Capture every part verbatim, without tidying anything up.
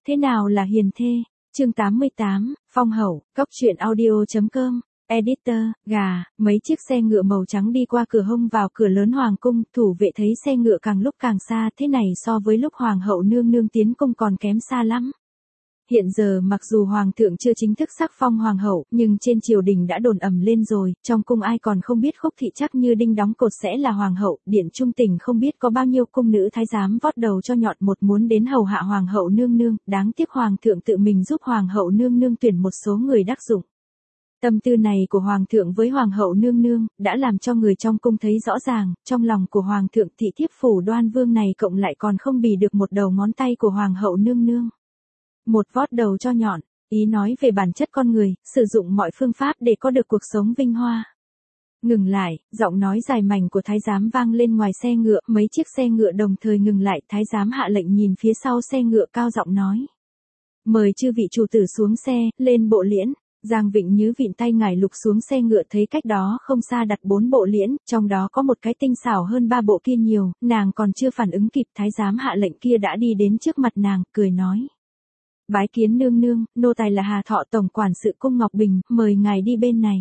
Thế nào là hiền thê? Chương tám mươi tám, Phong hậu, Cóc truyện audio.com, Editor, gà, mấy chiếc xe ngựa màu trắng đi qua cửa hông vào cửa lớn hoàng cung, thủ vệ thấy xe ngựa càng lúc càng xa, thế này so với lúc hoàng hậu nương nương tiến cung còn kém xa lắm. Hiện giờ mặc dù hoàng thượng chưa chính thức sắc phong hoàng hậu, nhưng trên triều đình đã đồn ầm lên rồi, trong cung ai còn không biết Khúc Thị chắc như đinh đóng cột sẽ là hoàng hậu, điện trung tình không biết có bao nhiêu cung nữ thái giám vót đầu cho nhọn một muốn đến hầu hạ hoàng hậu nương nương, đáng tiếc hoàng thượng tự mình giúp hoàng hậu nương nương tuyển một số người đắc dụng. Tâm tư này của hoàng thượng với hoàng hậu nương nương, đã làm cho người trong cung thấy rõ ràng, trong lòng của hoàng thượng thị thiếp phủ Đoan Vương này cộng lại còn không bì được một đầu ngón tay của hoàng hậu nương nương. Một vót đầu cho nhọn, ý nói về bản chất con người, sử dụng mọi phương pháp để có được cuộc sống vinh hoa. Ngừng lại, giọng nói dài mảnh của thái giám vang lên ngoài xe ngựa, mấy chiếc xe ngựa đồng thời ngừng lại, thái giám hạ lệnh nhìn phía sau xe ngựa cao giọng nói. Mời chư vị chủ tử xuống xe, lên bộ liễn. Giang Vịnh Nhứ vịn tay ngải lục xuống xe ngựa thấy cách đó không xa đặt bốn bộ liễn, trong đó có một cái tinh xảo hơn ba bộ kia nhiều, nàng còn chưa phản ứng kịp thái giám hạ lệnh kia đã đi đến trước mặt nàng, cười nói. Bái kiến nương nương, nô tài là Hà Thọ tổng quản sự cung Ngọc Bình, mời ngài đi bên này.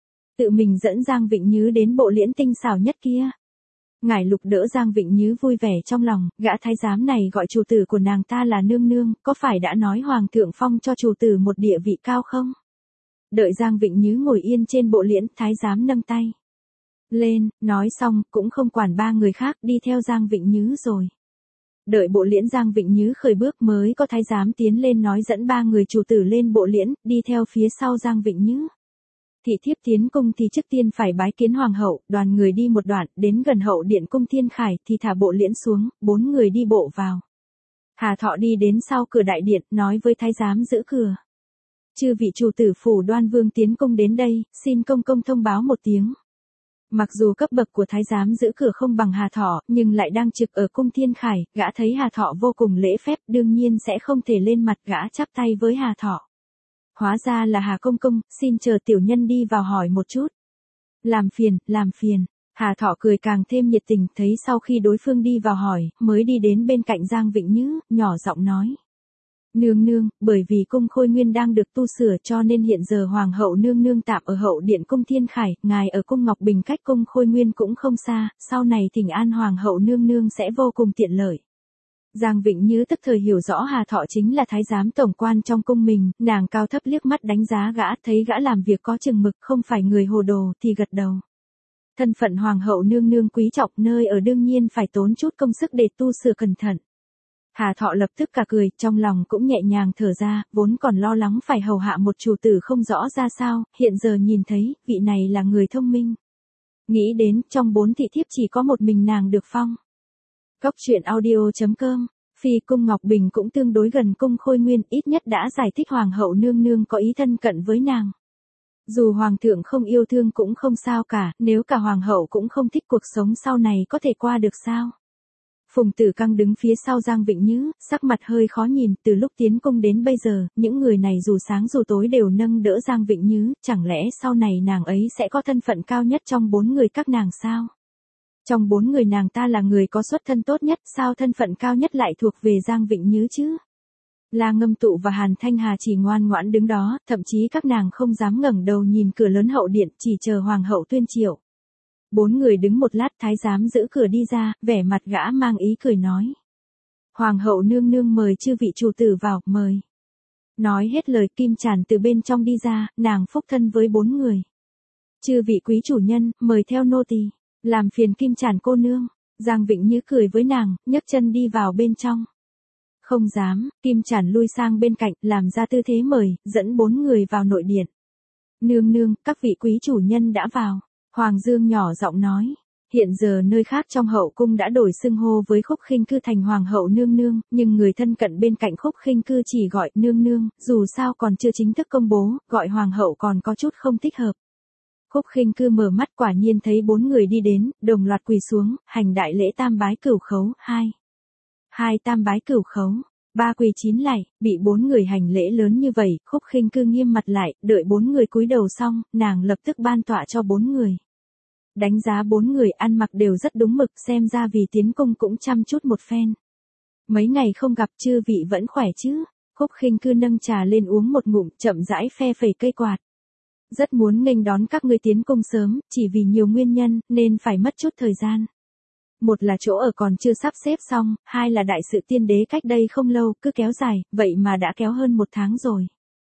Tự mình dẫn Giang Vịnh Nhứ đến bộ liễn tinh xảo nhất kia. Ngải lục đỡ Giang Vịnh Nhứ vui vẻ trong lòng, gã thái giám này gọi chủ tử của nàng ta là nương nương, có phải đã nói hoàng thượng phong cho chủ tử một địa vị cao không? Đợi Giang Vịnh Nhứ ngồi yên trên bộ liễn, thái giám nâng tay lên, nói xong, cũng không quản ba người khác, đi theo Giang Vịnh Nhứ rồi. Đợi bộ liễn Giang Vịnh Nhứ khởi bước mới có thái giám tiến lên nói dẫn ba người chủ tử lên bộ liễn, đi theo phía sau Giang Vịnh Nhứ. Thị thiếp tiến cung thì trước tiên phải bái kiến hoàng hậu, đoàn người đi một đoạn, đến gần hậu điện cung Thiên Khải thì thả bộ liễn xuống, bốn người đi bộ vào. Hà Thọ đi đến sau cửa đại điện, nói với thái giám giữ cửa. Chư vị chủ tử phủ Đoan Vương tiến cung đến đây, xin công công thông báo một tiếng. Mặc dù cấp bậc của thái giám giữ cửa không bằng Hà Thọ, nhưng lại đang trực ở cung Thiên Khải, gã thấy Hà Thọ vô cùng lễ phép, đương nhiên sẽ không thể lên mặt gã chắp tay với Hà Thọ. Hóa ra là Hà công công, xin chờ tiểu nhân đi vào hỏi một chút. Làm phiền, làm phiền. Hà Thọ cười càng thêm nhiệt tình, thấy sau khi đối phương đi vào hỏi, mới đi đến bên cạnh Giang Vịnh Nhứ, nhỏ giọng nói. Nương nương, bởi vì cung Khôi Nguyên đang được tu sửa cho nên hiện giờ hoàng hậu nương nương tạm ở hậu điện cung Thiên Khải, ngài ở cung Ngọc Bình cách cung Khôi Nguyên cũng không xa, sau này thỉnh an hoàng hậu nương nương sẽ vô cùng tiện lợi. Giang Vịnh Nhứ tức thời hiểu rõ Hà Thọ chính là thái giám tổng quan trong cung mình, nàng cao thấp liếc mắt đánh giá gã, thấy gã làm việc có chừng mực không phải người hồ đồ thì gật đầu. Thân phận hoàng hậu nương nương quý trọng nơi ở đương nhiên phải tốn chút công sức để tu sửa cẩn thận. Hà Thọ lập tức cả cười, trong lòng cũng nhẹ nhàng thở ra, vốn còn lo lắng phải hầu hạ một chủ tử không rõ ra sao, hiện giờ nhìn thấy, vị này là người thông minh. Nghĩ đến, trong bốn thị thiếp chỉ có một mình nàng được phong. Cóc truyện audio.com, phi cung Ngọc Bình cũng tương đối gần cung Khôi Nguyên, ít nhất đã giải thích hoàng hậu nương nương có ý thân cận với nàng. Dù hoàng thượng không yêu thương cũng không sao cả, nếu cả hoàng hậu cũng không thích cuộc sống sau này có thể qua được sao? Phùng Tử Căng đứng phía sau Giang Vịnh Nhứ, sắc mặt hơi khó nhìn, từ lúc tiến cung đến bây giờ, những người này dù sáng dù tối đều nâng đỡ Giang Vịnh Nhứ, chẳng lẽ sau này nàng ấy sẽ có thân phận cao nhất trong bốn người các nàng sao? Trong bốn người nàng ta là người có xuất thân tốt nhất, sao thân phận cao nhất lại thuộc về Giang Vịnh Nhứ chứ? La Ngâm Tụ và Hàn Thanh Hà chỉ ngoan ngoãn đứng đó, thậm chí các nàng không dám ngẩng đầu nhìn cửa lớn hậu điện, chỉ chờ hoàng hậu tuyên triệu. Bốn người đứng một lát, thái giám giữ cửa đi ra, vẻ mặt gã mang ý cười nói. Hoàng hậu nương nương mời chư vị chủ tử vào, mời. Nói hết lời, Kim Tràn từ bên trong đi ra, nàng phúc thân với bốn người. Chư vị quý chủ nhân, mời theo nô tỳ. Làm phiền Kim Tràn cô nương. Giang Vịnh Nhứ cười với nàng, nhấc chân đi vào bên trong. Không dám, Kim Tràn lui sang bên cạnh, làm ra tư thế mời, dẫn bốn người vào nội điện. Nương nương, các vị quý chủ nhân đã vào. Hoàng Dương nhỏ giọng nói, hiện giờ nơi khác trong hậu cung đã đổi xưng hô với Khúc Khinh Cư thành hoàng hậu nương nương, nhưng người thân cận bên cạnh Khúc Khinh Cư chỉ gọi nương nương, dù sao còn chưa chính thức công bố, gọi hoàng hậu còn có chút không thích hợp. Khúc Khinh Cư mở mắt quả nhiên thấy bốn người đi đến, đồng loạt quỳ xuống, hành đại lễ tam bái cửu khấu, hai. Hai tam bái cửu khấu, ba quỳ chín lạy, bị bốn người hành lễ lớn như vậy, Khúc Khinh Cư nghiêm mặt lại, đợi bốn người cúi đầu xong, nàng lập tức ban tọa cho bốn người. Đánh giá bốn người ăn mặc đều rất đúng mực, xem ra vì tiến cung cũng chăm chút một phen. Mấy ngày không gặp chư vị vẫn khỏe chứ? Khúc Khinh Cư nâng trà lên uống một ngụm, chậm rãi phe phẩy cây quạt. Rất muốn nghênh đón các ngươi tiến cung sớm, chỉ vì nhiều nguyên nhân, nên phải mất chút thời gian. Một là chỗ ở còn chưa sắp xếp xong, hai là đại sự tiên đế cách đây không lâu, cứ kéo dài, vậy mà đã kéo hơn một tháng rồi.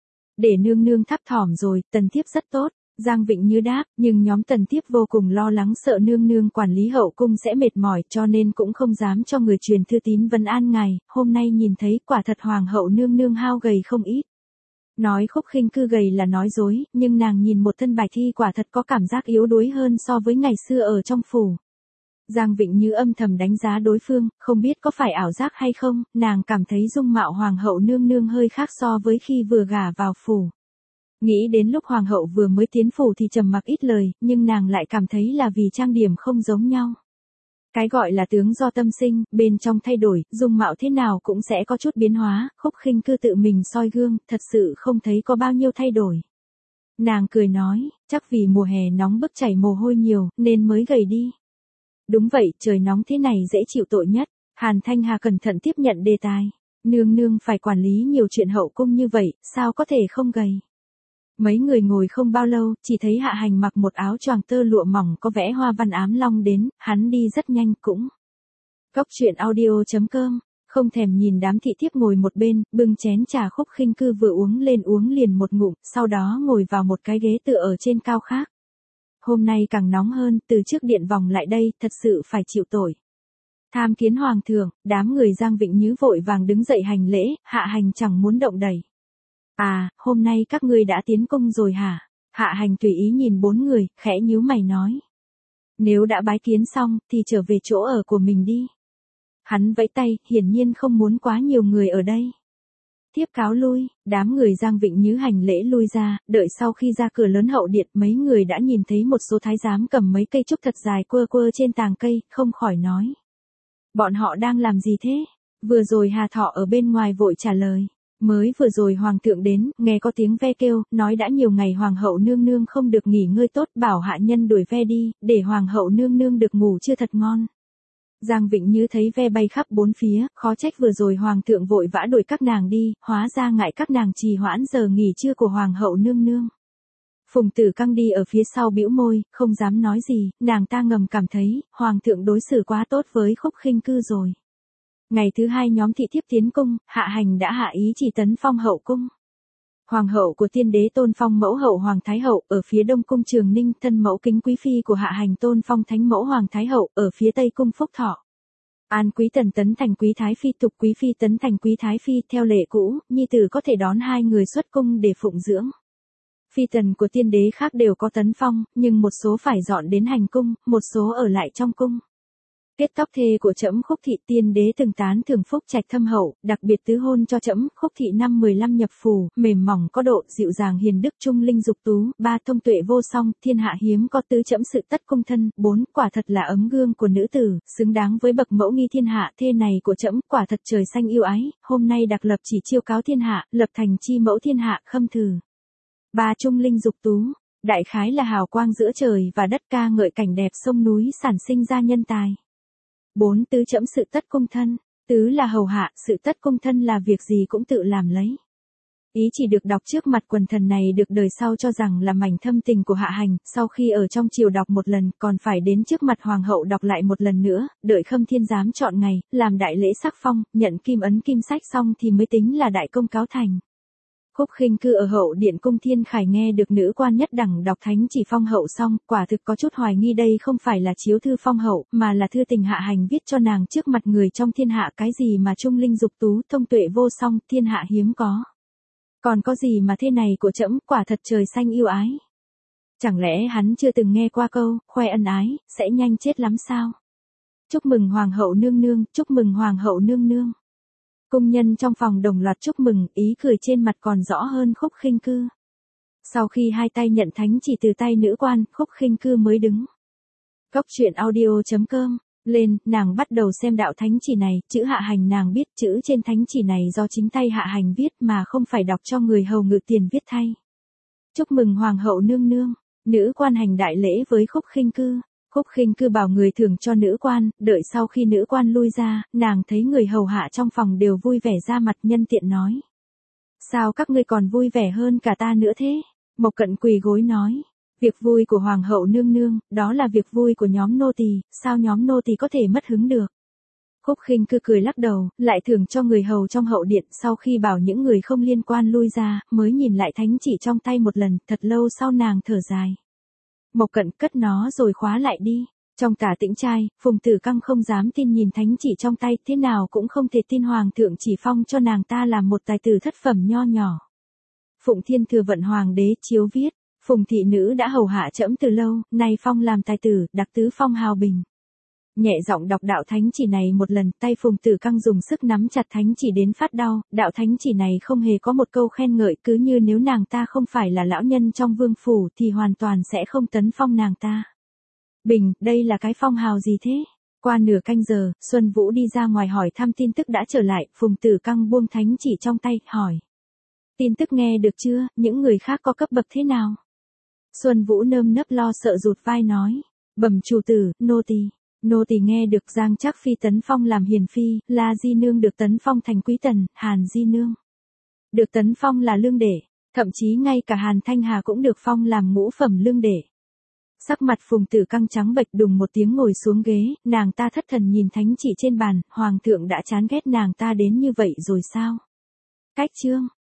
Để nương nương thấp thỏm rồi, Tần Thiếp rất tốt. Giang Vịnh Như đáp, nhưng nhóm Tần Thiếp vô cùng lo lắng sợ nương nương quản lý hậu cung sẽ mệt mỏi, cho nên cũng không dám cho người truyền thư tín vấn an ngài, hôm nay nhìn thấy quả thật hoàng hậu nương nương hao gầy không ít. Nói Khúc Khinh Cư gầy là nói dối, nhưng nàng nhìn một thân bạch thi quả thật có cảm giác yếu đuối hơn so với ngày xưa ở trong phủ. Giang Vịnh Như âm thầm đánh giá đối phương, không biết có phải ảo giác hay không, nàng cảm thấy dung mạo hoàng hậu nương nương hơi khác so với khi vừa gả vào phủ. Nghĩ đến lúc hoàng hậu vừa mới tiến phủ thì trầm mặc ít lời, nhưng nàng lại cảm thấy là vì trang điểm không giống nhau. Cái gọi là tướng do tâm sinh, bên trong thay đổi, dung mạo thế nào cũng sẽ có chút biến hóa, Khúc Khinh Cư tự mình soi gương, thật sự không thấy có bao nhiêu thay đổi. Nàng cười nói, chắc vì mùa hè nóng bức chảy mồ hôi nhiều, nên mới gầy đi. Đúng vậy, trời nóng thế này dễ chịu tội nhất. Hàn Thanh Hà cẩn thận tiếp nhận đề tài. Nương nương phải quản lý nhiều chuyện hậu cung như vậy, sao có thể không gầy. Mấy người ngồi không bao lâu, chỉ thấy Hạ Hành mặc một áo choàng tơ lụa mỏng có vẽ hoa văn ám long đến, hắn đi rất nhanh cũng. Cốc truyện audio chấm com, không thèm nhìn đám thị thiếp ngồi một bên, bưng chén trà Khúc Khinh Cư vừa uống lên uống liền một ngụm, sau đó ngồi vào một cái ghế tựa ở trên cao khác. Hôm nay càng nóng hơn, từ trước điện vòng lại đây, thật sự phải chịu tội. Tham kiến hoàng thượng, đám người Giang Vịnh Như vội vàng đứng dậy hành lễ, Hạ Hành chẳng muốn động đẩy. À, hôm nay các ngươi đã tiến cung rồi hả? Hạ Hành tùy ý nhìn bốn người, khẽ nhíu mày nói. Nếu đã bái kiến xong, thì trở về chỗ ở của mình đi. Hắn vẫy tay, hiển nhiên không muốn quá nhiều người ở đây. Tiếp cáo lui, đám người Giang Vịnh Như hành lễ lui ra, đợi sau khi ra cửa lớn hậu điện mấy người đã nhìn thấy một số thái giám cầm mấy cây trúc thật dài quơ quơ trên tàng cây, không khỏi nói. Bọn họ đang làm gì thế? Vừa rồi Hà Thọ ở bên ngoài vội trả lời. Mới vừa rồi hoàng thượng đến, nghe có tiếng ve kêu, nói đã nhiều ngày hoàng hậu nương nương không được nghỉ ngơi tốt, bảo hạ nhân đuổi ve đi, để hoàng hậu nương nương được ngủ chưa thật ngon. Giang Vịnh Như thấy ve bay khắp bốn phía, khó trách vừa rồi hoàng thượng vội vã đuổi các nàng đi, hóa ra ngại các nàng trì hoãn giờ nghỉ trưa của hoàng hậu nương nương. Phùng Tử Căng đi ở phía sau bĩu môi, không dám nói gì, nàng ta ngầm cảm thấy, hoàng thượng đối xử quá tốt với Khúc Khinh Cư rồi. Ngày thứ hai nhóm thị thiếp tiến cung, Hạ Hành đã hạ ý chỉ tấn phong hậu cung. Hoàng hậu của tiên đế tôn phong mẫu hậu Hoàng Thái Hậu, ở phía đông cung Trường Ninh, thân mẫu kính quý phi của Hạ Hành tôn phong thánh mẫu Hoàng Thái Hậu, ở phía tây cung Phúc Thọ. An quý tần tấn thành quý thái phi, tục quý phi tấn thành quý thái phi, theo lệ cũ, nhi tử có thể đón hai người xuất cung để phụng dưỡng. Phi tần của tiên đế khác đều có tấn phong, nhưng một số phải dọn đến hành cung, một số ở lại trong cung. Kết tóc thê của trẫm Khúc thị tiên đế từng tán thưởng phúc trạch thâm hậu, đặc biệt tứ hôn cho trẫm Khúc thị năm mười lăm nhập phù, mềm mỏng có độ, dịu dàng hiền đức trung linh dục tú, ba thông tuệ vô song, thiên hạ hiếm có tứ trẫm sự tất cung thân, bốn quả thật là ấm gương của nữ tử, xứng đáng với bậc mẫu nghi thiên hạ, thê này của trẫm quả thật trời xanh yêu ái, hôm nay đặc lập chỉ chiêu cáo thiên hạ, lập thành chi mẫu thiên hạ, khâm thử. Ba trung linh dục tú, đại khái là hào quang giữa trời và đất, ca ngợi cảnh đẹp sông núi sản sinh ra nhân tài. Bốn tứ trẫm sự tất cung thân, tứ là hầu hạ, sự tất cung thân là việc gì cũng tự làm lấy. Ý chỉ được đọc trước mặt quần thần này được đời sau cho rằng là mảnh thâm tình của Hạ Hành, sau khi ở trong triều đọc một lần, còn phải đến trước mặt hoàng hậu đọc lại một lần nữa, đợi Khâm Thiên Giám chọn ngày, làm đại lễ sắc phong, nhận kim ấn kim sách xong thì mới tính là đại công cáo thành. Khúc Khinh Cư ở hậu điện cung Thiên Khải nghe được nữ quan nhất đẳng đọc thánh chỉ phong hậu xong, quả thực có chút hoài nghi đây không phải là chiếu thư phong hậu, mà là thư tình Hạ Hành viết cho nàng trước mặt người trong thiên hạ, cái gì mà trung linh dục tú, thông tuệ vô song, thiên hạ hiếm có. Còn có gì mà thế này của trẫm, quả thật trời xanh yêu ái. Chẳng lẽ hắn chưa từng nghe qua câu, khoe ân ái, sẽ nhanh chết lắm sao? Chúc mừng hoàng hậu nương nương, chúc mừng hoàng hậu nương nương. Cung nhân trong phòng đồng loạt chúc mừng, ý cười trên mặt còn rõ hơn Khúc Khinh Cư. Sau khi hai tay nhận thánh chỉ từ tay nữ quan, Khúc Khinh Cư mới đứng. Cốc truyện audio chấm com, lên, nàng bắt đầu xem đạo thánh chỉ này, chữ Hạ Hành nàng biết, chữ trên thánh chỉ này do chính tay Hạ Hành viết mà không phải đọc cho người hầu ngự tiền viết thay. Chúc mừng hoàng hậu nương nương, nữ quan hành đại lễ với Khúc Khinh Cư. Khúc Khinh Cư bảo người thưởng cho nữ quan, đợi sau khi nữ quan lui ra, nàng thấy người hầu hạ trong phòng đều vui vẻ ra mặt, nhân tiện nói. Sao các ngươi còn vui vẻ hơn cả ta nữa thế? Mộc Cận quỳ gối nói. Việc vui của hoàng hậu nương nương, đó là việc vui của nhóm nô tỳ, sao nhóm nô tỳ có thể mất hứng được? Khúc Khinh cứ cười lắc đầu, lại thưởng cho người hầu trong hậu điện, sau khi bảo những người không liên quan lui ra, mới nhìn lại thánh chỉ trong tay một lần, thật lâu sau nàng thở dài. Mộc Cận cất nó rồi khóa lại đi. Trong Tả Tĩnh trai, Phùng Tử Căng không dám tin nhìn thánh chỉ trong tay, thế nào cũng không thể tin hoàng thượng chỉ phong cho nàng ta làm một tài tử thất phẩm nho nhỏ. Phụng Thiên Thừa Vận hoàng đế chiếu viết, Phùng thị nữ đã hầu hạ trẫm từ lâu, nay phong làm tài tử, đặc tứ phong hào bình. Nhẹ giọng đọc đạo thánh chỉ này một lần, tay Phùng Tử Căng dùng sức nắm chặt thánh chỉ đến phát đau, đạo thánh chỉ này không hề có một câu khen ngợi, cứ như nếu nàng ta không phải là lão nhân trong vương phủ thì hoàn toàn sẽ không tấn phong nàng ta. Bình, đây là cái phong hào gì thế? Qua nửa canh giờ, Xuân Vũ đi ra ngoài hỏi thăm tin tức đã trở lại, Phùng Tử Căng buông thánh chỉ trong tay, hỏi. Tin tức nghe được chưa, những người khác có cấp bậc thế nào? Xuân Vũ nơm nớp lo sợ rụt vai nói. Bẩm chủ tử, nô tỳ. Nô tỳ nghe được Giang Trác Phi tấn phong làm hiền phi, La Di Nương được tấn phong thành quý tần, Hàn Di Nương được tấn phong là lương đệ, thậm chí ngay cả Hàn Thanh Hà cũng được phong làm ngũ phẩm lương đệ. Sắc mặt Phùng Tử Căng trắng bệch, đùng một tiếng ngồi xuống ghế, nàng ta thất thần nhìn thánh chỉ trên bàn, hoàng thượng đã chán ghét nàng ta đến như vậy rồi sao? Cách chương